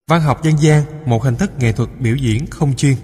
Văn học dân gian, một hình thức nghệ thuật biểu diễn không chuyên.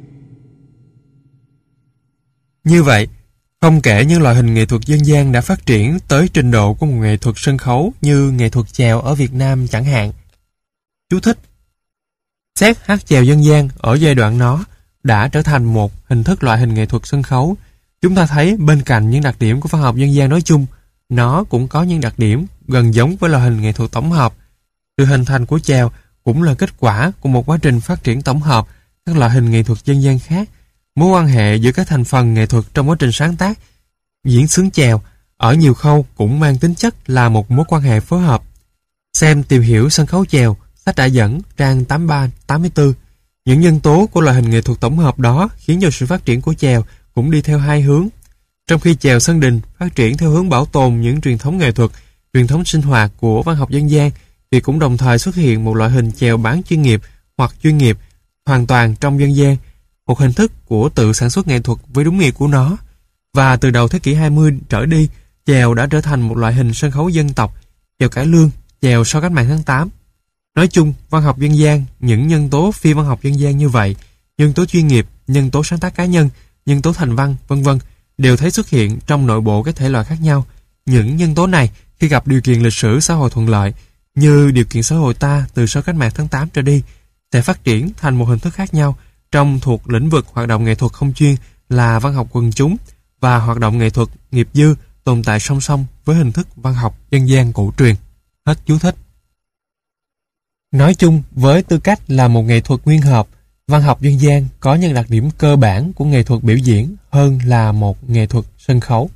Như vậy, không kể những loại hình nghệ thuật dân gian đã phát triển tới trình độ của một nghệ thuật sân khấu như nghệ thuật chèo ở Việt Nam chẳng hạn. Chú thích: xét hát chèo dân gian ở giai đoạn nó đã trở thành một hình thức loại hình nghệ thuật sân khấu, chúng ta thấy bên cạnh những đặc điểm của văn học dân gian nói chung, nó cũng có những đặc điểm gần giống với loại hình nghệ thuật tổng hợp. Sự hình thành của chèo cũng là kết quả của một quá trình phát triển tổng hợp các loại hình nghệ thuật dân gian khác. Mối quan hệ giữa các thành phần nghệ thuật trong quá trình sáng tác, diễn xướng chèo ở nhiều khâu cũng mang tính chất là một mối quan hệ phối hợp. Xem tìm hiểu sân khấu chèo, sách đã dẫn trang 83-84. Những nhân tố của loại hình nghệ thuật tổng hợp đó khiến cho sự phát triển của chèo cũng đi theo hai hướng. Trong khi chèo sân đình phát triển theo hướng bảo tồn những truyền thống nghệ thuật, truyền thống sinh hoạt của văn học dân gian, thì cũng đồng thời xuất hiện một loại hình chèo bán chuyên nghiệp hoặc chuyên nghiệp hoàn toàn trong dân gian, một hình thức của tự sản xuất nghệ thuật với đúng nghĩa của nó. Và từ đầu thế kỷ 20 trở đi, chèo đã trở thành một loại hình sân khấu dân tộc, chèo cải lương, chèo sau cách mạng tháng 8. Nói chung, văn học dân gian, những nhân tố phi văn học dân gian như vậy, nhân tố chuyên nghiệp, nhân tố sáng tác cá nhân, nhân tố thành văn, v.v. đều thấy xuất hiện trong nội bộ các thể loại khác nhau. Những nhân tố này, khi gặp điều kiện lịch sử xã hội thuận lợi, như điều kiện xã hội ta từ sau cách mạng tháng 8 trở đi, sẽ phát triển thành một hình thức khác nhau trong thuộc lĩnh vực hoạt động nghệ thuật không chuyên là văn học quần chúng và hoạt động nghệ thuật nghiệp dư tồn tại song song với hình thức văn học dân gian cổ truyền. Hết chú thích. Nói chung, với tư cách là một nghệ thuật nguyên hợp, văn học dân gian có những đặc điểm cơ bản của nghệ thuật biểu diễn hơn là một nghệ thuật sân khấu.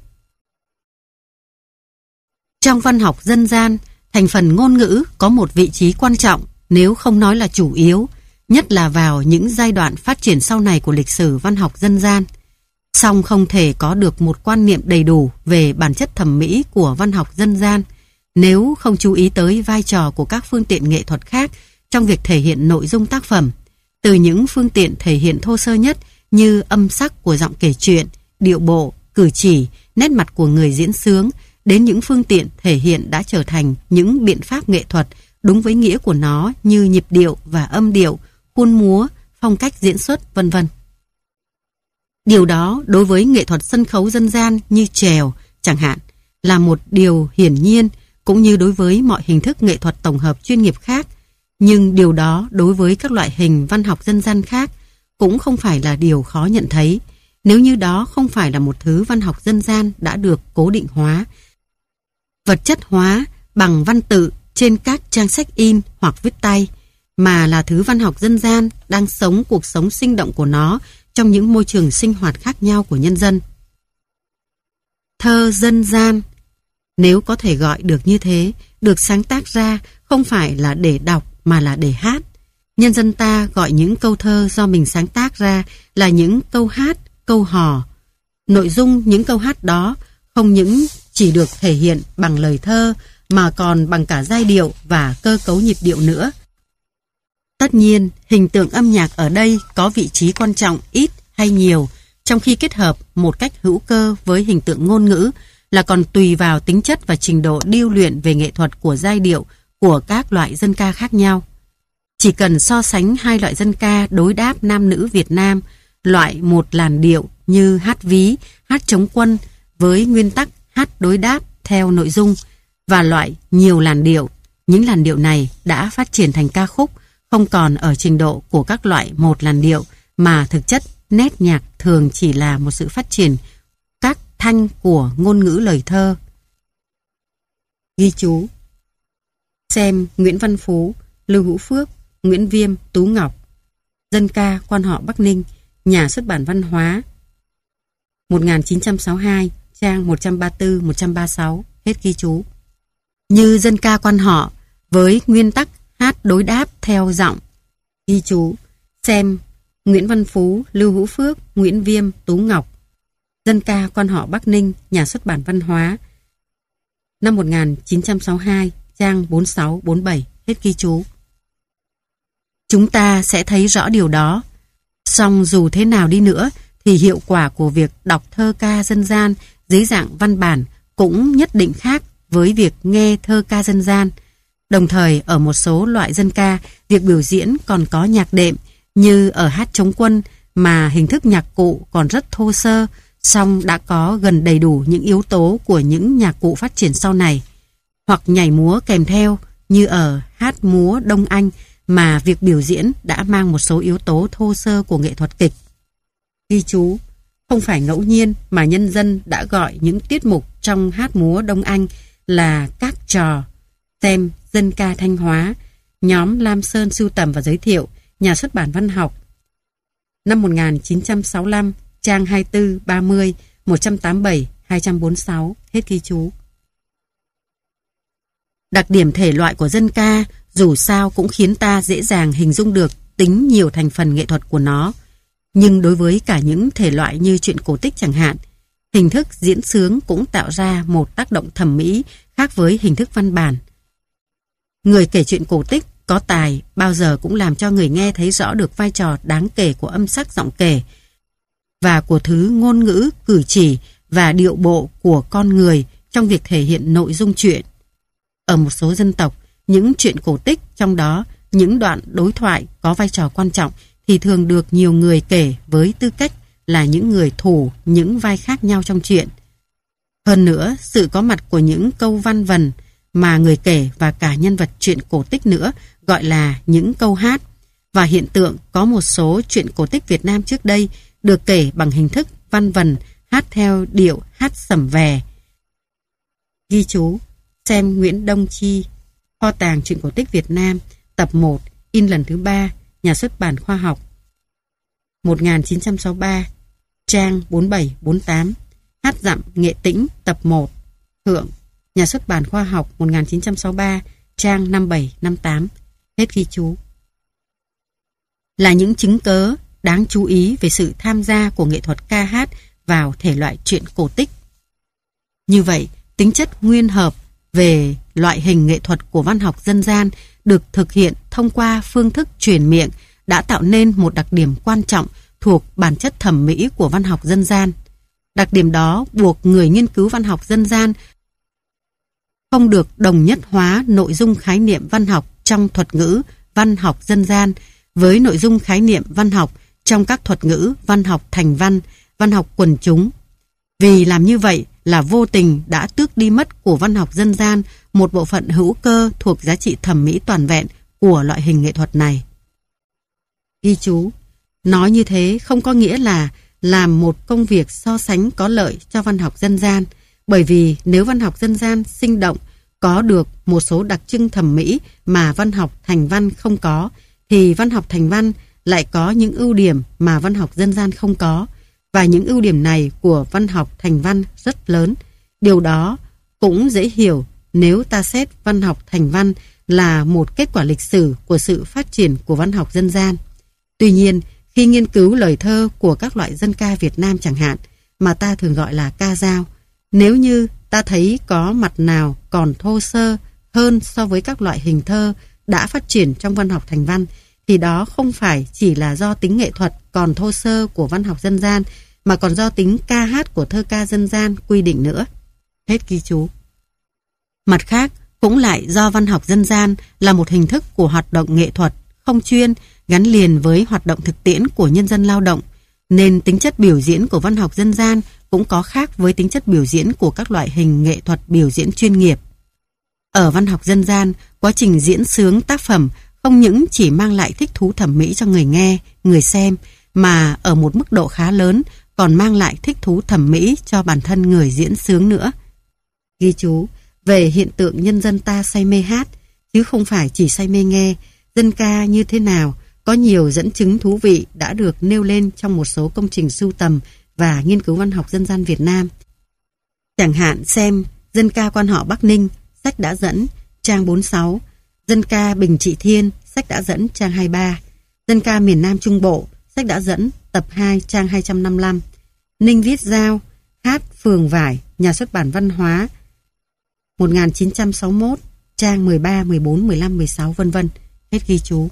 Trong văn học dân gian, thành phần ngôn ngữ có một vị trí quan trọng, nếu không nói là chủ yếu, nhất là vào những giai đoạn phát triển sau này của lịch sử văn học dân gian. Song không thể có được một quan niệm đầy đủ về bản chất thẩm mỹ của văn học dân gian nếu không chú ý tới vai trò của các phương tiện nghệ thuật khác trong việc thể hiện nội dung tác phẩm, từ những phương tiện thể hiện thô sơ nhất như âm sắc của giọng kể chuyện, điệu bộ, cử chỉ, nét mặt của người diễn xướng, đến những phương tiện thể hiện đã trở thành những biện pháp nghệ thuật đúng với nghĩa của nó như nhịp điệu và âm điệu, khuôn múa, phong cách diễn xuất, v.v. Điều đó đối với nghệ thuật sân khấu dân gian như chèo, chẳng hạn, là một điều hiển nhiên, cũng như đối với mọi hình thức nghệ thuật tổng hợp chuyên nghiệp khác. Nhưng điều đó đối với các loại hình văn học dân gian khác cũng không phải là điều khó nhận thấy, nếu như đó không phải là một thứ văn học dân gian đã được cố định hóa, vật chất hóa bằng văn tự trên các trang sách in hoặc viết tay, mà là thứ văn học dân gian đang sống cuộc sống sinh động của nó trong những môi trường sinh hoạt khác nhau của nhân dân. Thơ dân gian, nếu có thể gọi được như thế, được sáng tác ra không phải là để đọc mà là để hát. Nhân dân ta gọi những câu thơ do mình sáng tác ra là những câu hát, câu hò. Nội dung những câu hát đó không những chỉ được thể hiện bằng lời thơ mà còn bằng cả giai điệu và cơ cấu nhịp điệu nữa. Tất nhiên, hình tượng âm nhạc ở đây có vị trí quan trọng ít hay nhiều, trong khi kết hợp một cách hữu cơ với hình tượng ngôn ngữ là còn tùy vào tính chất và trình độ điêu luyện về nghệ thuật của giai điệu của các loại dân ca khác nhau. Chỉ cần so sánh hai loại dân ca đối đáp nam nữ Việt Nam, loại một làn điệu như hát ví, hát chống quân với nguyên tắc hát đối đáp theo nội dung, và loại nhiều làn điệu, những làn điệu này đã phát triển thành ca khúc, không còn ở trình độ của các loại một làn điệu, mà thực chất nét nhạc thường chỉ là một sự phát triển các thanh của ngôn ngữ lời thơ. Ghi chú: xem Nguyễn Văn Phú, Lưu Hữu Phước, Nguyễn Viêm, Tú Ngọc, Dân ca quan họ Bắc Ninh, Nhà xuất bản Văn hóa, 1962, trang 134-136, hết ghi chú. Như dân ca quan họ với nguyên tắc hát đối đáp theo giọng. Ghi chú: xem Nguyễn Văn Phú, Lưu Hữu Phước, Nguyễn Viêm, Tú Ngọc, Dân ca quan họ Bắc Ninh, Nhà xuất bản Văn hóa, năm 1962, trang 46-47, hết ghi chú. Chúng ta sẽ thấy rõ điều đó. Song dù thế nào đi nữa thì hiệu quả của việc đọc thơ ca dân gian dưới dạng văn bản cũng nhất định khác với việc nghe thơ ca dân gian. Đồng thời ở một số loại dân ca, việc biểu diễn còn có nhạc đệm như ở hát chống quân mà hình thức nhạc cụ còn rất thô sơ, song đã có gần đầy đủ những yếu tố của những nhạc cụ phát triển sau này. Hoặc nhảy múa kèm theo như ở hát múa Đông Anh mà việc biểu diễn đã mang một số yếu tố thô sơ của nghệ thuật kịch. Ghi chú, không phải ngẫu nhiên mà nhân dân đã gọi những tiết mục trong hát múa Đông Anh là các trò. Xem Dân ca Thanh Hóa, nhóm Lam Sơn sưu tầm và giới thiệu, Nhà xuất bản Văn học. Năm 1965, trang 24, 30, 187, 246, hết ghi chú. Đặc điểm thể loại của dân ca dù sao cũng khiến ta dễ dàng hình dung được tính nhiều thành phần nghệ thuật của nó. Nhưng đối với cả những thể loại như truyện cổ tích chẳng hạn, hình thức diễn xướng cũng tạo ra một tác động thẩm mỹ khác với hình thức văn bản. Người kể chuyện cổ tích có tài bao giờ cũng làm cho người nghe thấy rõ được vai trò đáng kể của âm sắc giọng kể và của thứ ngôn ngữ, cử chỉ và điệu bộ của con người trong việc thể hiện nội dung truyện. Ở một số dân tộc, những truyện cổ tích, trong đó những đoạn đối thoại có vai trò quan trọng thì thường được nhiều người kể với tư cách là những người thủ những vai khác nhau trong truyện. Hơn nữa, sự có mặt của những câu văn vần mà người kể và cả nhân vật truyện cổ tích nữa gọi là những câu hát, và hiện tượng có một số truyện cổ tích Việt Nam trước đây được kể bằng hình thức văn vần hát theo điệu hát sẩm vè. Ghi chú, xem Nguyễn Đông Chi, Kho tàng truyện cổ tích Việt Nam, tập 1, in lần thứ 3, Nhà xuất bản Khoa học, 1963, trang 47-48, Hát dặm nghệ tĩnh, tập 1, Thượng, Nhà xuất bản Khoa học, 1963, trang 57-58, hết ghi chú. Là những chứng cớ đáng chú ý về sự tham gia của nghệ thuật ca hát vào thể loại truyện cổ tích. Như vậy, tính chất nguyên hợp về loại hình nghệ thuật của văn học dân gian được thực hiện thông qua phương thức truyền miệng đã tạo nên một đặc điểm quan trọng thuộc bản chất thẩm mỹ của văn học dân gian. Đặc điểm đó buộc người nghiên cứu văn học dân gian không được đồng nhất hóa nội dung khái niệm văn học trong thuật ngữ văn học dân gian với nội dung khái niệm văn học trong các thuật ngữ văn học thành văn, văn học quần chúng. Vì làm như vậy là vô tình đã tước đi mất của văn học dân gian một bộ phận hữu cơ thuộc giá trị thẩm mỹ toàn vẹn của loại hình nghệ thuật này. Ghi chú, nói như thế không có nghĩa là làm một công việc so sánh có lợi cho văn học dân gian, bởi vì nếu văn học dân gian sinh động, có được một số đặc trưng thẩm mỹ mà văn học thành văn không có, thì văn học thành văn lại có những ưu điểm mà văn học dân gian không có, và những ưu điểm này của văn học thành văn rất lớn. Điều đó cũng dễ hiểu nếu ta xét văn học thành văn là một kết quả lịch sử của sự phát triển của văn học dân gian. Tuy nhiên, khi nghiên cứu lời thơ của các loại dân ca Việt Nam chẳng hạn, mà ta thường gọi là ca dao, nếu như ta thấy có mặt nào còn thô sơ hơn so với các loại hình thơ đã phát triển trong văn học thành văn, thì đó không phải chỉ là do tính nghệ thuật còn thô sơ của văn học dân gian, mà còn do tính ca hát của thơ ca dân gian quy định nữa. Hết ghi chú. Mặt khác, cũng lại do văn học dân gian là một hình thức của hoạt động nghệ thuật không chuyên gắn liền với hoạt động thực tiễn của nhân dân lao động, nên tính chất biểu diễn của văn học dân gian cũng có khác với tính chất biểu diễn của các loại hình nghệ thuật biểu diễn chuyên nghiệp. Ở văn học dân gian, quá trình diễn xướng tác phẩm không những chỉ mang lại thích thú thẩm mỹ cho người nghe, người xem, mà ở một mức độ khá lớn còn mang lại thích thú thẩm mỹ cho bản thân người diễn xướng nữa. Ghi chú, về hiện tượng nhân dân ta say mê hát, chứ không phải chỉ say mê nghe, dân ca như thế nào, có nhiều dẫn chứng thú vị đã được nêu lên trong một số công trình sưu tầm và nghiên cứu văn học dân gian Việt Nam. Chẳng hạn xem Dân ca quan họ Bắc Ninh, sách đã dẫn, trang 46, Dân ca Bình Trị Thiên, sách đã dẫn, trang 23, Dân ca miền Nam Trung Bộ, sách đã dẫn, tập 2, trang 255, Ninh Viết Giao, hát Phường Vải, Nhà xuất bản Văn hóa, 1961, trang 13, 14, 15, 16, vân vân. Hết ghi chú.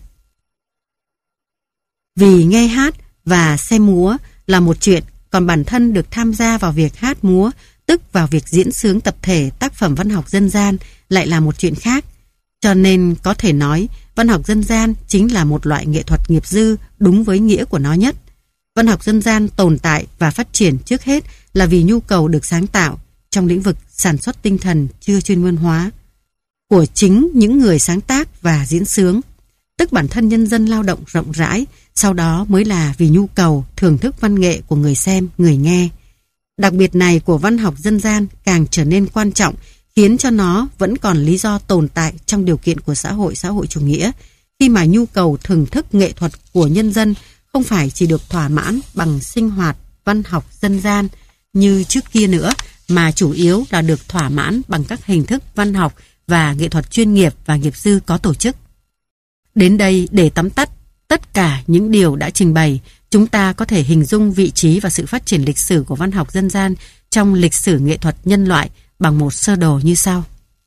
Vì nghe hát và xem múa là một chuyện, còn bản thân được tham gia vào việc hát múa, tức vào việc diễn xướng tập thể tác phẩm văn học dân gian, lại là một chuyện khác. Cho nên có thể nói văn học dân gian chính là một loại nghệ thuật nghiệp dư đúng với nghĩa của nó nhất. Văn học dân gian tồn tại và phát triển trước hết là vì nhu cầu được sáng tạo trong lĩnh vực sản xuất tinh thần chưa chuyên môn hóa của chính những người sáng tác và diễn xướng, tức bản thân nhân dân lao động rộng rãi, sau đó mới là vì nhu cầu thưởng thức văn nghệ của người xem, người nghe. Đặc biệt này của văn học dân gian càng trở nên quan trọng, khiến cho nó vẫn còn lý do tồn tại trong điều kiện của xã hội chủ nghĩa, khi mà nhu cầu thưởng thức nghệ thuật của nhân dân không phải chỉ được thỏa mãn bằng sinh hoạt văn học dân gian như trước kia nữa, mà chủ yếu là được thỏa mãn bằng các hình thức văn học và nghệ thuật chuyên nghiệp và nghiệp dư có tổ chức. Đến đây, để tóm tắt tất cả những điều đã trình bày, chúng ta có thể hình dung vị trí và sự phát triển lịch sử của văn học dân gian trong lịch sử nghệ thuật nhân loại bằng một sơ đồ như sau.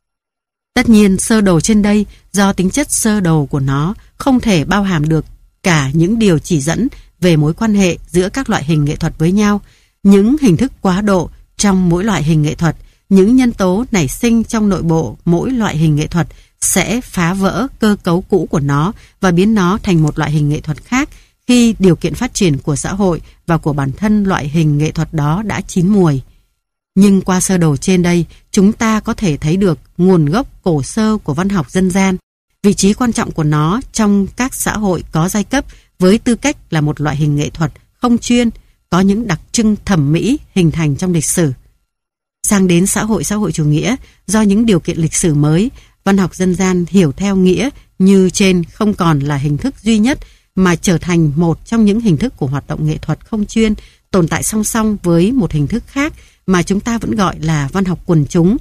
Tất nhiên, sơ đồ trên đây do tính chất sơ đồ của nó không thể bao hàm được cả những điều chỉ dẫn về mối quan hệ giữa các loại hình nghệ thuật với nhau, những hình thức quá độ trong mỗi loại hình nghệ thuật, những nhân tố nảy sinh trong nội bộ mỗi loại hình nghệ thuật sẽ phá vỡ cơ cấu cũ của nó và biến nó thành một loại hình nghệ thuật khác khi điều kiện phát triển của xã hội và của bản thân loại hình nghệ thuật đó đã chín muồi. Nhưng qua sơ đồ trên đây, chúng ta có thể thấy được nguồn gốc cổ sơ của văn học dân gian, vị trí quan trọng của nó trong các xã hội có giai cấp với tư cách là một loại hình nghệ thuật không chuyên, có những đặc trưng thẩm mỹ hình thành trong lịch sử. Sang đến xã hội chủ nghĩa, do những điều kiện lịch sử mới, văn học dân gian hiểu theo nghĩa như trên không còn là hình thức duy nhất mà trở thành một trong những hình thức của hoạt động nghệ thuật không chuyên tồn tại song song với một hình thức khác mà chúng ta vẫn gọi là văn học quần chúng,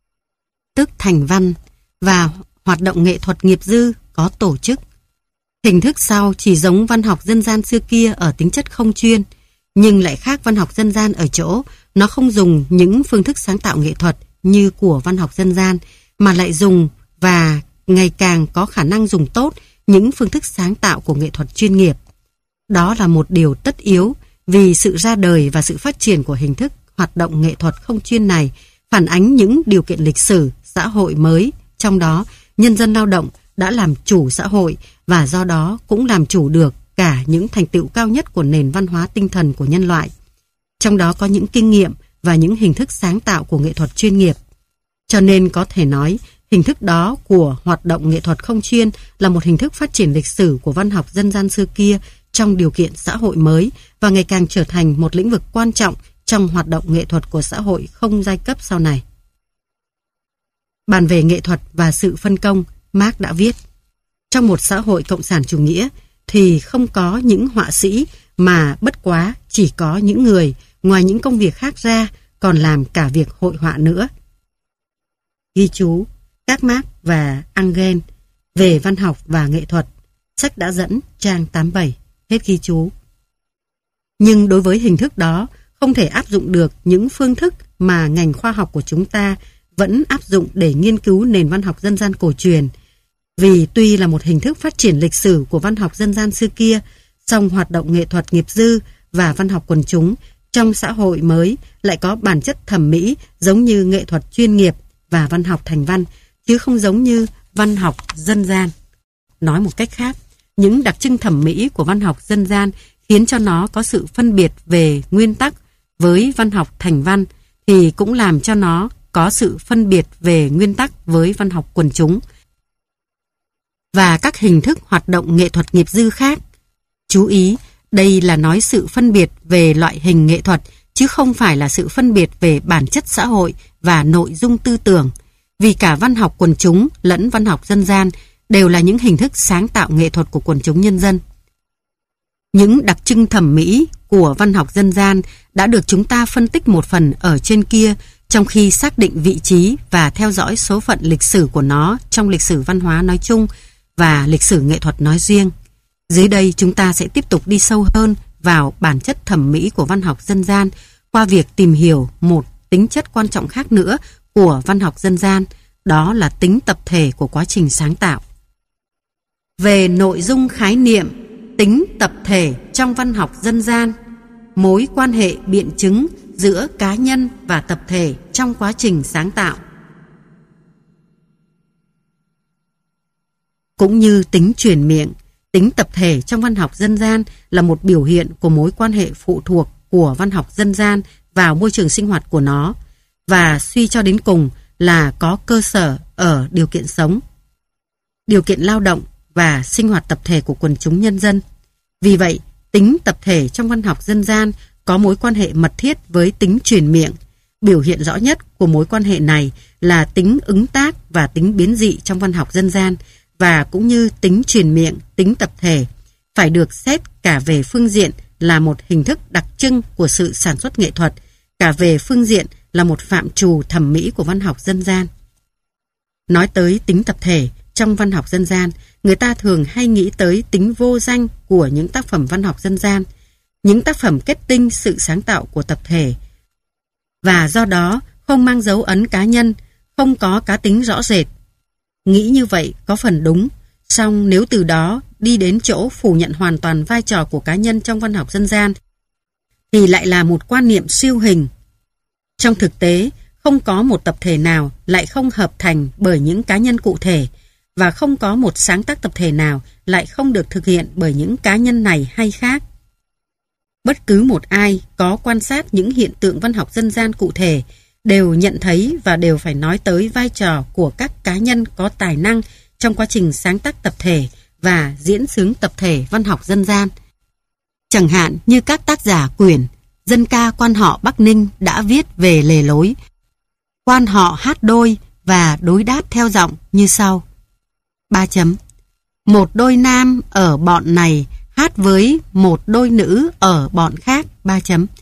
tức thành văn, và hoạt động nghệ thuật nghiệp dư có tổ chức. Hình thức sau chỉ giống văn học dân gian xưa kia ở tính chất không chuyên, nhưng lại khác văn học dân gian ở chỗ nó không dùng những phương thức sáng tạo nghệ thuật như của văn học dân gian, mà lại dùng và ngày càng có khả năng dùng tốt những phương thức sáng tạo của nghệ thuật chuyên nghiệp. Đó là một điều tất yếu vì sự ra đời và sự phát triển của hình thức hoạt động nghệ thuật không chuyên này phản ánh những điều kiện lịch sử, xã hội mới, trong đó nhân dân lao động đã làm chủ xã hội và do đó cũng làm chủ được cả những thành tựu cao nhất của nền văn hóa tinh thần của nhân loại. Trong đó có những kinh nghiệm và những hình thức sáng tạo của nghệ thuật chuyên nghiệp. Cho nên có thể nói, hình thức đó của hoạt động nghệ thuật không chuyên là một hình thức phát triển lịch sử của văn học dân gian xưa kia trong điều kiện xã hội mới và ngày càng trở thành một lĩnh vực quan trọng trong hoạt động nghệ thuật của xã hội không giai cấp sau này. Bàn về nghệ thuật và sự phân công, Marx đã viết: trong một xã hội cộng sản chủ nghĩa thì không có những họa sĩ mà bất quá chỉ có những người ngoài những công việc khác ra còn làm cả việc hội họa nữa. Ghi chú các Marx và Engels về văn học và nghệ thuật, sách đã dẫn trang 87, hết ghi chú. Nhưng đối với hình thức đó không thể áp dụng được những phương thức mà ngành khoa học của chúng ta vẫn áp dụng để nghiên cứu nền văn học dân gian cổ truyền. Vì tuy là một hình thức phát triển lịch sử của văn học dân gian xưa kia, song hoạt động nghệ thuật nghiệp dư và văn học quần chúng trong xã hội mới lại có bản chất thẩm mỹ giống như nghệ thuật chuyên nghiệp và văn học thành văn, chứ không giống như văn học dân gian. Nói một cách khác, những đặc trưng thẩm mỹ của văn học dân gian khiến cho nó có sự phân biệt về nguyên tắc với văn học thành văn, thì cũng làm cho nó có sự phân biệt về nguyên tắc với văn học quần chúng và các hình thức hoạt động nghệ thuật nghiệp dư khác. Chú ý, đây là nói sự phân biệt về loại hình nghệ thuật, chứ không phải là sự phân biệt về bản chất xã hội và nội dung tư tưởng, vì cả văn học quần chúng lẫn văn học dân gian đều là những hình thức sáng tạo nghệ thuật của quần chúng nhân dân. Những đặc trưng thẩm mỹ của văn học dân gian đã được chúng ta phân tích một phần ở trên kia, trong khi xác định vị trí và theo dõi số phận lịch sử của nó trong lịch sử văn hóa nói chung và lịch sử nghệ thuật nói riêng. Dưới đây chúng ta sẽ tiếp tục đi sâu hơn vào bản chất thẩm mỹ của văn học dân gian qua việc tìm hiểu một tính chất quan trọng khác nữa của văn học dân gian, đó là tính tập thể của quá trình sáng tạo. Về nội dung khái niệm tính tập thể trong văn học dân gian, mối quan hệ biện chứng giữa cá nhân và tập thể trong quá trình sáng tạo. cũng như tính truyền miệng. Tính tập thể trong văn học dân gian là một biểu hiện của mối quan hệ phụ thuộc của văn học dân gian vào môi trường sinh hoạt của nó, và suy cho đến cùng là có cơ sở ở điều kiện sống, điều kiện lao động và sinh hoạt tập thể của quần chúng nhân dân. Vì vậy, tính tập thể trong văn học dân gian có mối quan hệ mật thiết với tính truyền miệng. Biểu hiện rõ nhất của mối quan hệ này là tính ứng tác và tính biến dị trong văn học dân gian, và cũng như tính truyền miệng, tính tập thể phải được xét cả về phương diện là một hình thức đặc trưng của sự sản xuất nghệ thuật, cả về phương diện là một phạm trù thẩm mỹ của văn học dân gian. Nói tới tính tập thể trong văn học dân gian, người ta thường hay nghĩ tới tính vô danh của những tác phẩm văn học dân gian, những tác phẩm kết tinh sự sáng tạo của tập thể, và do đó không mang dấu ấn cá nhân, không có cá tính rõ rệt. Nghĩ như vậy có phần đúng, song nếu từ đó đi đến chỗ phủ nhận hoàn toàn vai trò của cá nhân trong văn học dân gian, thì lại là một quan niệm siêu hình. Trong thực tế, không có một tập thể nào lại không hợp thành bởi những cá nhân cụ thể, và không có một sáng tác tập thể nào lại không được thực hiện bởi những cá nhân này hay khác. Bất cứ một ai có quan sát những hiện tượng văn học dân gian cụ thể đều nhận thấy và đều phải nói tới vai trò của các cá nhân có tài năng trong quá trình sáng tác tập thể và diễn xướng tập thể văn học dân gian. Chẳng hạn như các tác giả quyển Dân ca quan họ Bắc Ninh đã viết về lề lối quan họ hát đôi và đối đáp theo giọng như sau. 3. Một đôi nam ở bọn này hát với một đôi nữ ở bọn khác. 3.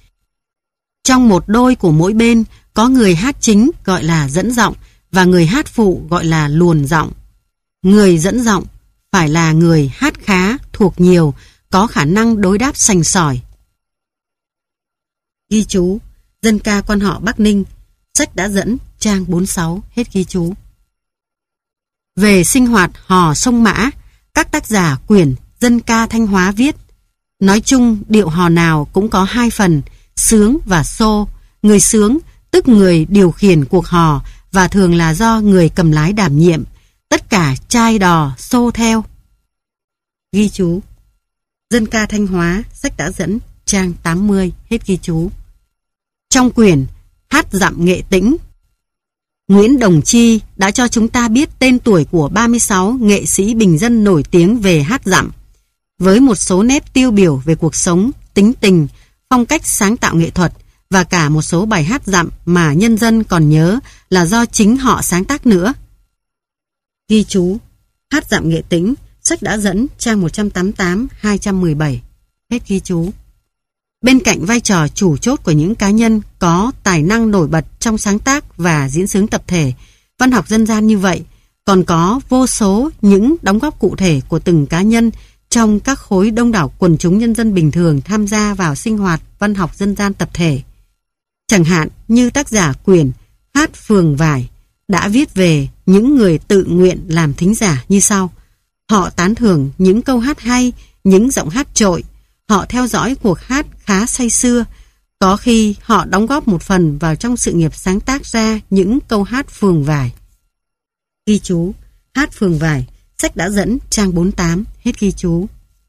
Trong một đôi của mỗi bên có người hát chính gọi là dẫn giọng và người hát phụ gọi là luồn giọng. Người dẫn giọng phải là người hát khá, thuộc nhiều, có khả năng đối đáp sành sỏi. Ghi chú: Dân ca quan họ Bắc Ninh, sách đã dẫn, trang 46, hết ghi chú. Về sinh hoạt hò sông Mã, các tác giả quyển Dân ca Thanh Hóa viết: nói chung điệu hò nào cũng có hai phần, sướng và xô. Người sướng tức người điều khiển cuộc hò và thường là do người cầm lái đảm nhiệm. Tất cả trai đò xô theo. Ghi chú: Dân ca Thanh Hóa, sách đã dẫn, trang 80, hết ghi chú. Trong quyển Hát dặm nghệ tĩnh, Nguyễn Đồng Chi đã cho chúng ta biết tên tuổi của 36 nghệ sĩ bình dân nổi tiếng về hát dặm, với một số nét tiêu biểu về cuộc sống, tính tình, phong cách sáng tạo nghệ thuật, và cả một số bài hát dặm mà nhân dân còn nhớ là do chính họ sáng tác nữa. Ghi chú: Hát dặm nghệ tĩnh, sách đã dẫn, trang 188-217, hết ghi chú. Bên cạnh vai trò chủ chốt của những cá nhân có tài năng nổi bật trong sáng tác và diễn xướng tập thể văn học dân gian như vậy, còn có vô số những đóng góp cụ thể của từng cá nhân trong các khối đông đảo quần chúng nhân dân bình thường tham gia vào sinh hoạt văn học dân gian tập thể. Chẳng hạn như tác giả quyển Hát Phường Vải đã viết về những người tự nguyện làm thính giả như sau. Họ tán thưởng những câu hát hay, những giọng hát trội. Họ theo dõi cuộc hát khá say sưa. Có khi họ đóng góp một phần vào trong sự nghiệp sáng tác ra những câu hát Phường Vải. Ghi chú: Hát Phường Vải, sách đã dẫn, trang 48, hết ghi chú.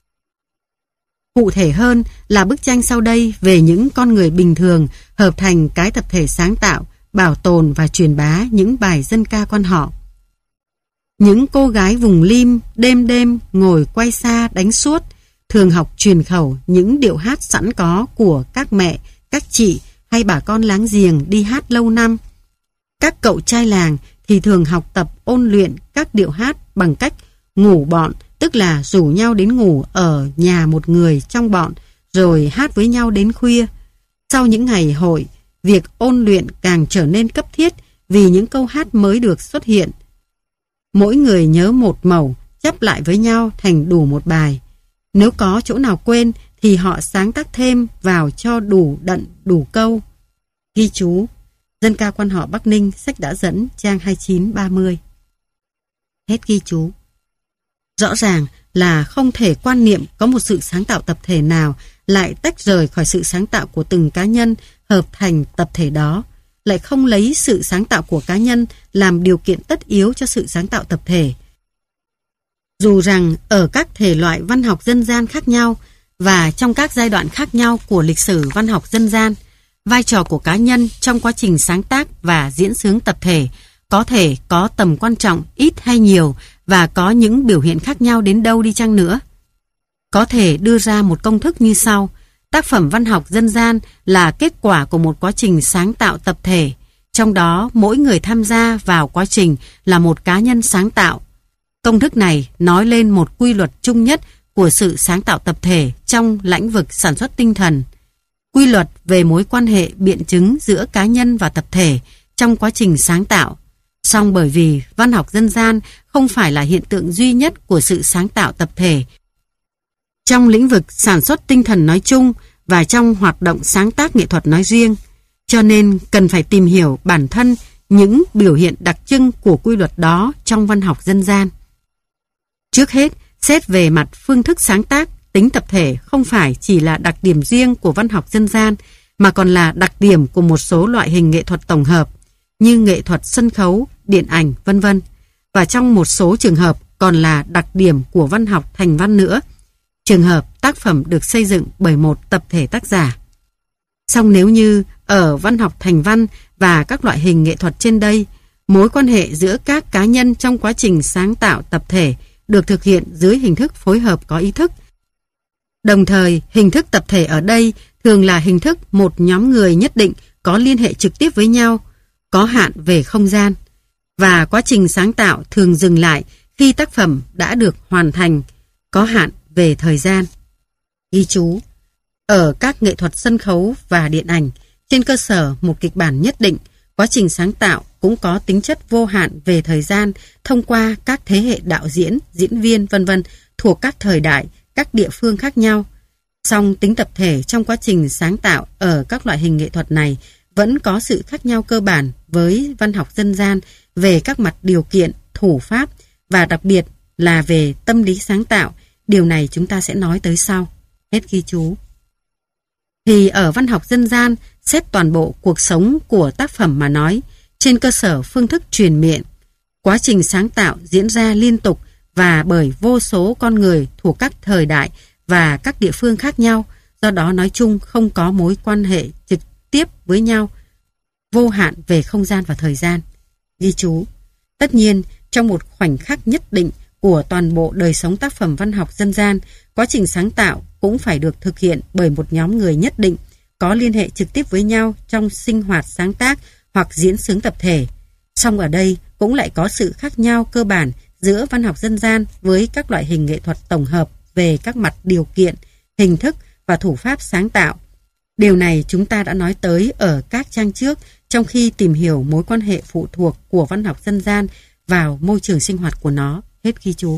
Cụ thể hơn là bức tranh sau đây về những con người bình thường hợp thành cái tập thể sáng tạo, bảo tồn và truyền bá những bài dân ca quan họ. Những cô gái vùng Lim đêm đêm ngồi quay xa đánh suốt, thường học truyền khẩu những điệu hát sẵn có của các mẹ, các chị hay bà con láng giềng đi hát lâu năm. Các cậu trai làng thì thường học tập ôn luyện các điệu hát bằng cách ngủ bọn, tức là rủ nhau đến ngủ ở nhà một người trong bọn rồi hát với nhau đến khuya. Sau những ngày hội, việc ôn luyện càng trở nên cấp thiết vì những câu hát mới được xuất hiện. Mỗi người nhớ một mẩu, chắp lại với nhau thành đủ một bài. Nếu có chỗ nào quên thì họ sáng tác thêm vào cho đủ đặn đủ câu. Ghi chú: Dân ca quan họ Bắc Ninh, sách đã dẫn, trang 29-30. Hết ghi chú. Rõ ràng là không thể quan niệm có một sự sáng tạo tập thể nào lại tách rời khỏi sự sáng tạo của từng cá nhân hợp thành tập thể đó, lại không lấy sự sáng tạo của cá nhân làm điều kiện tất yếu cho sự sáng tạo tập thể. Dù rằng ở các thể loại văn học dân gian khác nhau và trong các giai đoạn khác nhau của lịch sử văn học dân gian, vai trò của cá nhân trong quá trình sáng tác và diễn xướng tập thể có thể có tầm quan trọng ít hay nhiều và có những biểu hiện khác nhau đến đâu đi chăng nữa. Có thể đưa ra một công thức như sau: tác phẩm văn học dân gian là kết quả của một quá trình sáng tạo tập thể, trong đó mỗi người tham gia vào quá trình là một cá nhân sáng tạo. Công thức này nói lên một quy luật chung nhất của sự sáng tạo tập thể trong lĩnh vực sản xuất tinh thần. Quy luật về mối quan hệ biện chứng giữa cá nhân và tập thể trong quá trình sáng tạo. Song bởi vì văn học dân gian không phải là hiện tượng duy nhất của sự sáng tạo tập thể trong lĩnh vực sản xuất tinh thần nói chung và trong hoạt động sáng tác nghệ thuật nói riêng, cho nên cần phải tìm hiểu bản thân những biểu hiện đặc trưng của quy luật đó trong văn học dân gian. Trước hết, xét về mặt phương thức sáng tác, tính tập thể không phải chỉ là đặc điểm riêng của văn học dân gian, mà còn là đặc điểm của một số loại hình nghệ thuật tổng hợp, như nghệ thuật sân khấu, điện ảnh, vân vân. Và trong một số trường hợp còn là đặc điểm của văn học thành văn nữa. Trường hợp tác phẩm được xây dựng bởi một tập thể tác giả. Song nếu như ở văn học thành văn và các loại hình nghệ thuật trên đây, mối quan hệ giữa các cá nhân trong quá trình sáng tạo tập thể được thực hiện dưới hình thức phối hợp có ý thức. Đồng thời, hình thức tập thể ở đây thường là hình thức một nhóm người nhất định có liên hệ trực tiếp với nhau, có hạn về không gian, và quá trình sáng tạo thường dừng lại khi tác phẩm đã được hoàn thành, có hạn về thời gian. Ghi chú: ở các nghệ thuật sân khấu và điện ảnh, trên cơ sở một kịch bản nhất định, quá trình sáng tạo cũng có tính chất vô hạn về thời gian thông qua các thế hệ đạo diễn, diễn viên, vân vân thuộc các thời đại, các địa phương khác nhau. Song tính tập thể trong quá trình sáng tạo ở các loại hình nghệ thuật này vẫn có sự khác nhau cơ bản với văn học dân gian về các mặt điều kiện, thủ pháp và đặc biệt là về tâm lý sáng tạo. Điều này chúng ta sẽ nói tới sau. Hết ghi chú. Thì ở văn học dân gian, xét toàn bộ cuộc sống của tác phẩm mà nói, trên cơ sở phương thức truyền miệng, quá trình sáng tạo diễn ra liên tục và bởi vô số con người thuộc các thời đại và các địa phương khác nhau, do đó nói chung không có mối quan hệ trực tiếp với nhau, vô hạn về không gian và thời gian. Ghi chú: tất nhiên, trong một khoảnh khắc nhất định của toàn bộ đời sống tác phẩm văn học dân gian, quá trình sáng tạo cũng phải được thực hiện bởi một nhóm người nhất định, có liên hệ trực tiếp với nhau trong sinh hoạt sáng tác hoặc diễn xướng tập thể. Song ở đây cũng lại có sự khác nhau cơ bản giữa văn học dân gian với các loại hình nghệ thuật tổng hợp về các mặt điều kiện, hình thức và thủ pháp sáng tạo. Điều này chúng ta đã nói tới ở các trang trước trong khi tìm hiểu mối quan hệ phụ thuộc của văn học dân gian vào môi trường sinh hoạt của nó. Hết ghi chú.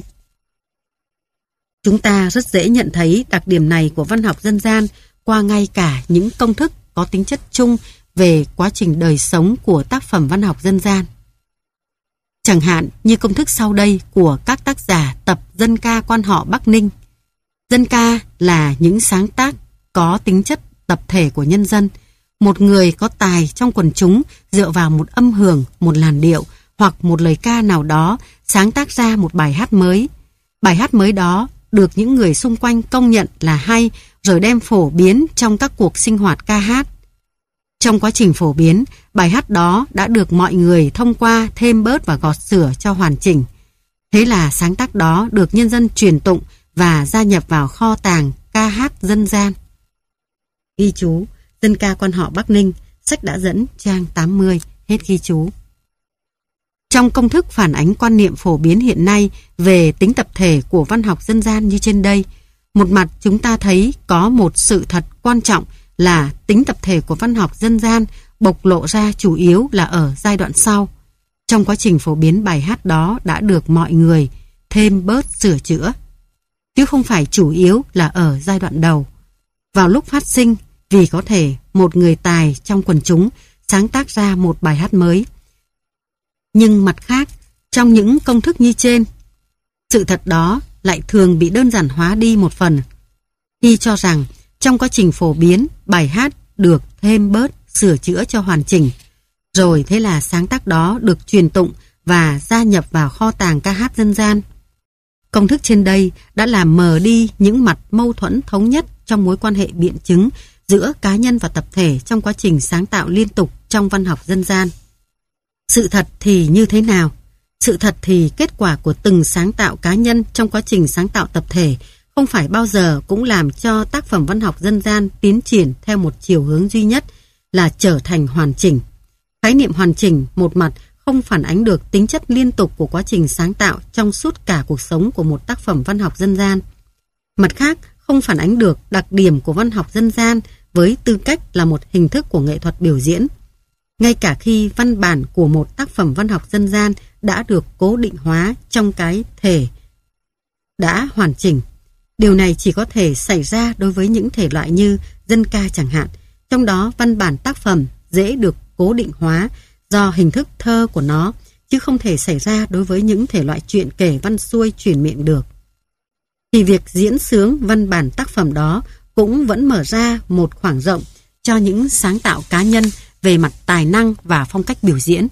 Chúng ta rất dễ nhận thấy đặc điểm này của văn học dân gian qua ngay cả những công thức có tính chất chung về quá trình đời sống của tác phẩm văn học dân gian. Chẳng hạn như công thức sau đây của các tác giả tập Dân ca quan họ Bắc Ninh. Dân ca là những sáng tác có tính chất tập thể của nhân dân. Một người có tài trong quần chúng dựa vào một âm hưởng, một làn điệu hoặc một lời ca nào đó sáng tác ra một bài hát mới. Bài hát mới đó được những người xung quanh công nhận là hay rồi đem phổ biến trong các cuộc sinh hoạt ca hát. Trong quá trình phổ biến, bài hát đó đã được mọi người thông qua thêm bớt và gọt sửa cho hoàn chỉnh. Thế là sáng tác đó được nhân dân truyền tụng và gia nhập vào kho tàng ca hát dân gian. Ghi chú: Dân ca quan họ Bắc Ninh, sách đã dẫn trang 80. Hết ghi chú. Trong công thức phản ánh quan niệm phổ biến hiện nay về tính tập thể của văn học dân gian như trên đây, một mặt chúng ta thấy có một sự thật quan trọng là tính tập thể của văn học dân gian bộc lộ ra chủ yếu là ở giai đoạn sau. Trong quá trình phổ biến bài hát đó đã được mọi người thêm bớt sửa chữa, chứ không phải chủ yếu là ở giai đoạn đầu. Vào lúc phát sinh, vì có thể một người tài trong quần chúng sáng tác ra một bài hát mới. Nhưng mặt khác, trong những công thức như trên, sự thật đó lại thường bị đơn giản hóa đi một phần, khi cho rằng trong quá trình phổ biến, bài hát được thêm bớt, sửa chữa cho hoàn chỉnh. Rồi thế là sáng tác đó được truyền tụng và gia nhập vào kho tàng ca hát dân gian. Công thức trên đây đã làm mờ đi những mặt mâu thuẫn thống nhất trong mối quan hệ biện chứng giữa cá nhân và tập thể trong quá trình sáng tạo liên tục trong văn học dân gian. Sự thật thì như thế nào? Sự thật thì kết quả của từng sáng tạo cá nhân trong quá trình sáng tạo tập thể không phải bao giờ cũng làm cho tác phẩm văn học dân gian tiến triển theo một chiều hướng duy nhất là trở thành hoàn chỉnh. Khái niệm hoàn chỉnh một mặt không phản ánh được tính chất liên tục của quá trình sáng tạo trong suốt cả cuộc sống của một tác phẩm văn học dân gian. Mặt khác, không phản ánh được đặc điểm của văn học dân gian với tư cách là một hình thức của nghệ thuật biểu diễn. Ngay cả khi văn bản của một tác phẩm văn học dân gian đã được cố định hóa trong cái thể đã hoàn chỉnh, điều này chỉ có thể xảy ra đối với những thể loại như dân ca chẳng hạn, trong đó văn bản tác phẩm dễ được cố định hóa do hình thức thơ của nó, chứ không thể xảy ra đối với những thể loại truyện kể văn xuôi truyền miệng được. Thì việc diễn xướng văn bản tác phẩm đó cũng vẫn mở ra một khoảng rộng cho những sáng tạo cá nhân về mặt tài năng và phong cách biểu diễn.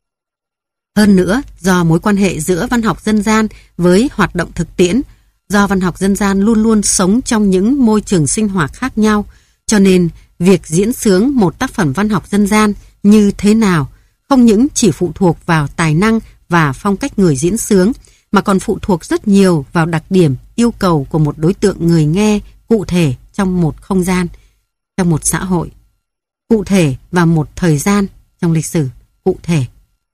Hơn nữa, do mối quan hệ giữa văn học dân gian với hoạt động thực tiễn, do văn học dân gian luôn luôn sống trong những môi trường sinh hoạt khác nhau, cho nên việc diễn xướng một tác phẩm văn học dân gian như thế nào không những chỉ phụ thuộc vào tài năng và phong cách người diễn xướng, mà còn phụ thuộc rất nhiều vào đặc điểm yêu cầu của một đối tượng người nghe cụ thể trong một không gian, trong một xã hội cụ thể và một thời gian trong lịch sử cụ thể.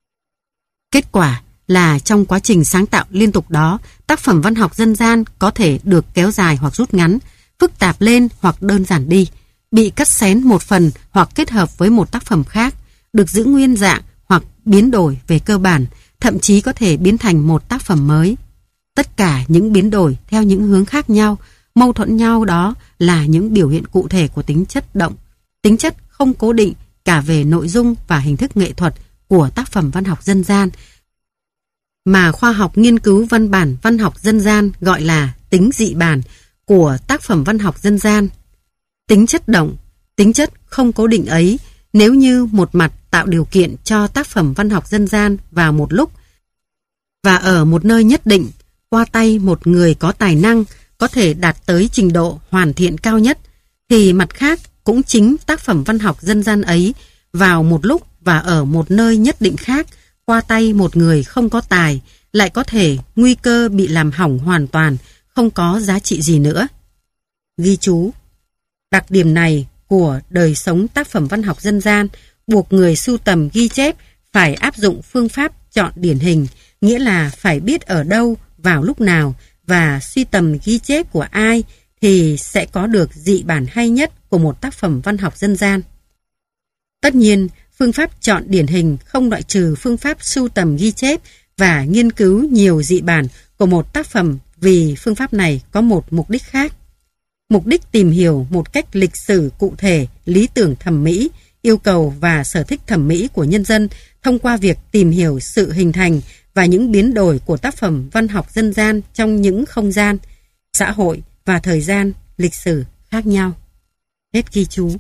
Kết quả là trong quá trình sáng tạo liên tục đó, tác phẩm văn học dân gian có thể được kéo dài hoặc rút ngắn, phức tạp lên hoặc đơn giản đi, bị cắt xén một phần hoặc kết hợp với một tác phẩm khác, được giữ nguyên dạng hoặc biến đổi về cơ bản, thậm chí có thể biến thành một tác phẩm mới. Tất cả những biến đổi theo những hướng khác nhau, mâu thuẫn nhau đó là những biểu hiện cụ thể của tính chất động, tính chất không cố định cả về nội dung và hình thức nghệ thuật của tác phẩm văn học dân gian, mà khoa học nghiên cứu văn bản văn học dân gian gọi là tính dị bản của tác phẩm văn học dân gian. Tính chất động, tính chất không cố định ấy, nếu như một mặt tạo điều kiện cho tác phẩm văn học dân gian vào một lúc và ở một nơi nhất định, qua tay một người có tài năng có thể đạt tới trình độ hoàn thiện cao nhất, thì mặt khác cũng chính tác phẩm văn học dân gian ấy vào một lúc và ở một nơi nhất định khác, qua tay một người không có tài, lại có thể nguy cơ bị làm hỏng hoàn toàn, không có giá trị gì nữa. Ghi chú: đặc điểm này của đời sống tác phẩm văn học dân gian buộc người sưu tầm ghi chép phải áp dụng phương pháp chọn điển hình, nghĩa là phải biết ở đâu, vào lúc nào và suy tầm ghi chép của ai thì sẽ có được dị bản hay nhất của một tác phẩm văn học dân gian. Tất nhiên, phương pháp chọn điển hình không loại trừ phương pháp sưu tầm ghi chép và nghiên cứu nhiều dị bản của một tác phẩm, vì phương pháp này có một mục đích khác. Mục đích tìm hiểu một cách lịch sử cụ thể lý tưởng thẩm mỹ, yêu cầu và sở thích thẩm mỹ của nhân dân thông qua việc tìm hiểu sự hình thành và những biến đổi của tác phẩm văn học dân gian trong những không gian, xã hội và thời gian, lịch sử khác nhau. Hết ghi chú.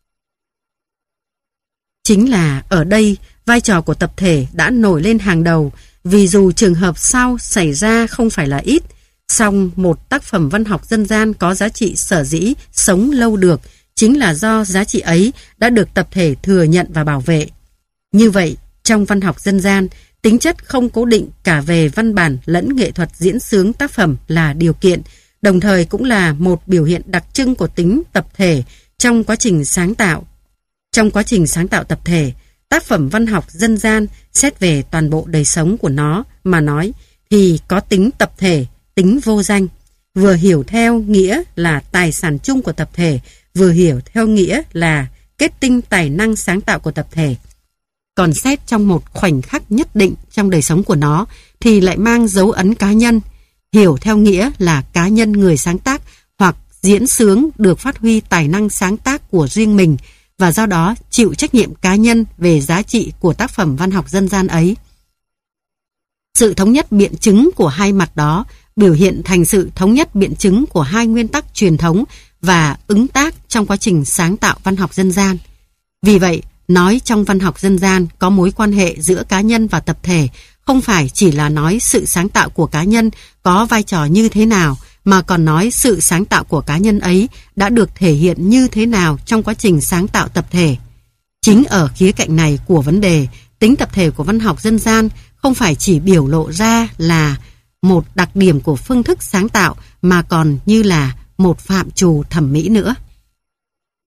Chính là ở đây vai trò của tập thể đã nổi lên hàng đầu, vì dù trường hợp sau xảy ra không phải là ít, song một tác phẩm văn học dân gian có giá trị sở dĩ sống lâu được chính là do giá trị ấy đã được tập thể thừa nhận và bảo vệ. Như vậy, trong văn học dân gian, tính chất không cố định cả về văn bản lẫn nghệ thuật diễn xướng tác phẩm là điều kiện, đồng thời cũng là một biểu hiện đặc trưng của tính tập thể trong quá trình sáng tạo. Trong quá trình sáng tạo tập thể, tác phẩm văn học dân gian xét về toàn bộ đời sống của nó mà nói thì có tính tập thể, tính vô danh, vừa hiểu theo nghĩa là tài sản chung của tập thể, vừa hiểu theo nghĩa là kết tinh tài năng sáng tạo của tập thể. Còn xét trong một khoảnh khắc nhất định trong đời sống của nó thì lại mang dấu ấn cá nhân, hiểu theo nghĩa là cá nhân người sáng tác hoặc diễn xướng được phát huy tài năng sáng tác của riêng mình và do đó chịu trách nhiệm cá nhân về giá trị của tác phẩm văn học dân gian ấy. Sự thống nhất biện chứng của hai mặt đó biểu hiện thành sự thống nhất biện chứng của hai nguyên tắc truyền thống và ứng tác trong quá trình sáng tạo văn học dân gian. Vì vậy, nói trong văn học dân gian có mối quan hệ giữa cá nhân và tập thể không phải chỉ là nói sự sáng tạo của cá nhân có vai trò như thế nào, mà còn nói sự sáng tạo của cá nhân ấy đã được thể hiện như thế nào trong quá trình sáng tạo tập thể. Chính ở khía cạnh này của vấn đề, tính tập thể của văn học dân gian không phải chỉ biểu lộ ra là một đặc điểm của phương thức sáng tạo mà còn như là một phạm trù thẩm mỹ nữa.